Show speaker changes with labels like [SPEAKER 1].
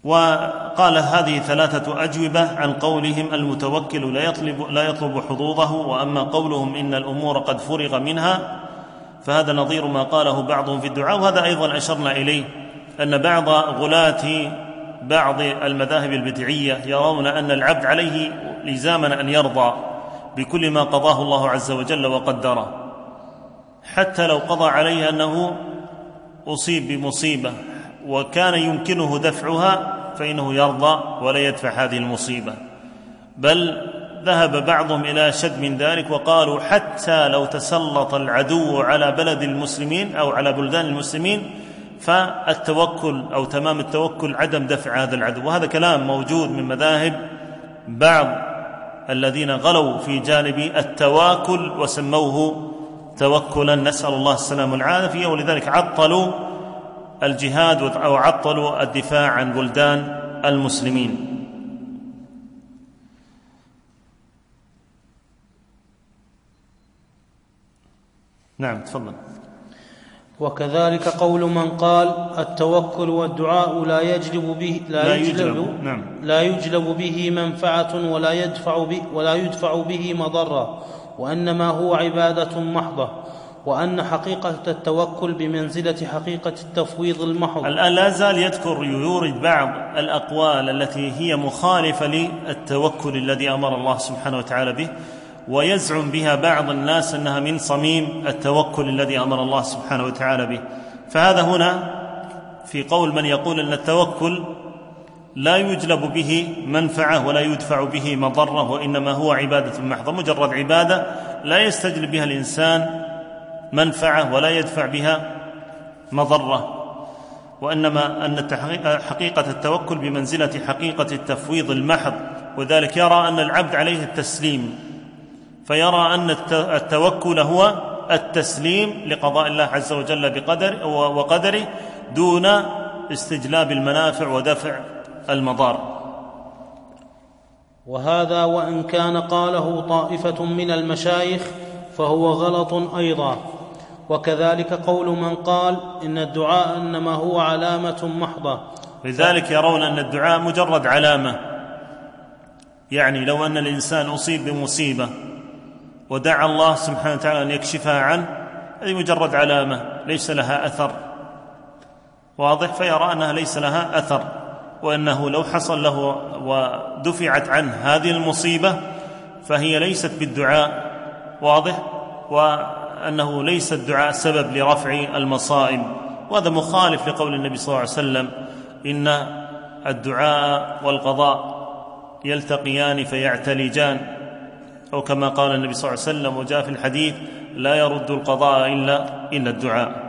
[SPEAKER 1] وقال هذه 3 أجوبة عن قولهم المتوكل لا يطلب حظوظه، وأما قولهم إن الأمور قد فرغ منها فهذا نظير ما قاله بعضهم في الدعاء. وهذا أيضا أشرنا إليه، أن بعض غلاة بعض المذاهب البدعية يرون أن العبد عليه لزاما أن يرضى بكل ما قضاه الله عز وجل وقدره، حتى لو قضى عليه أنه أصيب بمصيبة وكان يمكنه دفعها فإنه يرضى ولا يدفع هذه المصيبة. بل ذهب بعضهم إلى أشد من ذلك وقالوا حتى لو تسلط العدو على بلد المسلمين أو على بلدان المسلمين فالتوكل أو تمام التوكل عدم دفع هذا العدو. وهذا كلام موجود من مذاهب بعض الذين غلوا في جانب التواكل وسموه توكلا، نسأل الله السلامة والعافية، ولذلك عطلوا الجهاد أو عطلوا الدفاع عن بلدان المسلمين. نعم تفضل.
[SPEAKER 2] وكذلك قول من قال التوكل والدعاء لا يجلب به منفعة ولا يدفع به مضرة، وإنما هو عبادة محضة، وأن حقيقة التوكل بمنزلة حقيقة التفويض المحض.
[SPEAKER 1] الآن لا زال يورد بعض الأقوال التي هي مخالفة للتوكل الذي أمر الله سبحانه وتعالى به، ويزعم بها بعض الناس أنها من صميم التوكل الذي أمر الله سبحانه وتعالى به. فهذا هنا في قول من يقول أن التوكل لا يجلب به منفعة ولا يدفع به مضرة، وإنما هو عبادة محضة، مجرد عبادة لا يستجلب بها الإنسان منفعة ولا يدفع بها مضرة، وإنما أن حقيقة التوكل بمنزلة حقيقة التفويض المحض. وذلك يرى أن العبد عليه التسليم، فيرى أن التوكل هو التسليم لقضاء الله عز وجل وقدره دون استجلاب المنافع ودفع المضار.
[SPEAKER 2] وهذا وإن كان قاله طائفة من المشايخ فهو غلط أيضا. وكذلك قول من قال إن الدعاء إنما هو علامة محضة،
[SPEAKER 1] لذلك يرون أن الدعاء مجرد علامة، يعني لو أن الإنسان أصيب بمصيبة ودعا الله سبحانه وتعالى أن يكشفها عنه، هذه مجرد علامة ليس لها أثر، واضح؟ فيرى أنها ليس لها أثر، وأنه لو حصل له ودفعت عنه هذه المصيبة فهي ليست بالدعاء، واضح؟ وأنه ليس الدعاء سبب لرفع المصائب. وهذا مخالف لقول النبي صلى الله عليه وسلم إن الدعاء والقضاء يلتقيان فيعتلجان، أو كما قال النبي صلى الله عليه وسلم وجاء في الحديث لا يرد القضاء إلا الدعاء.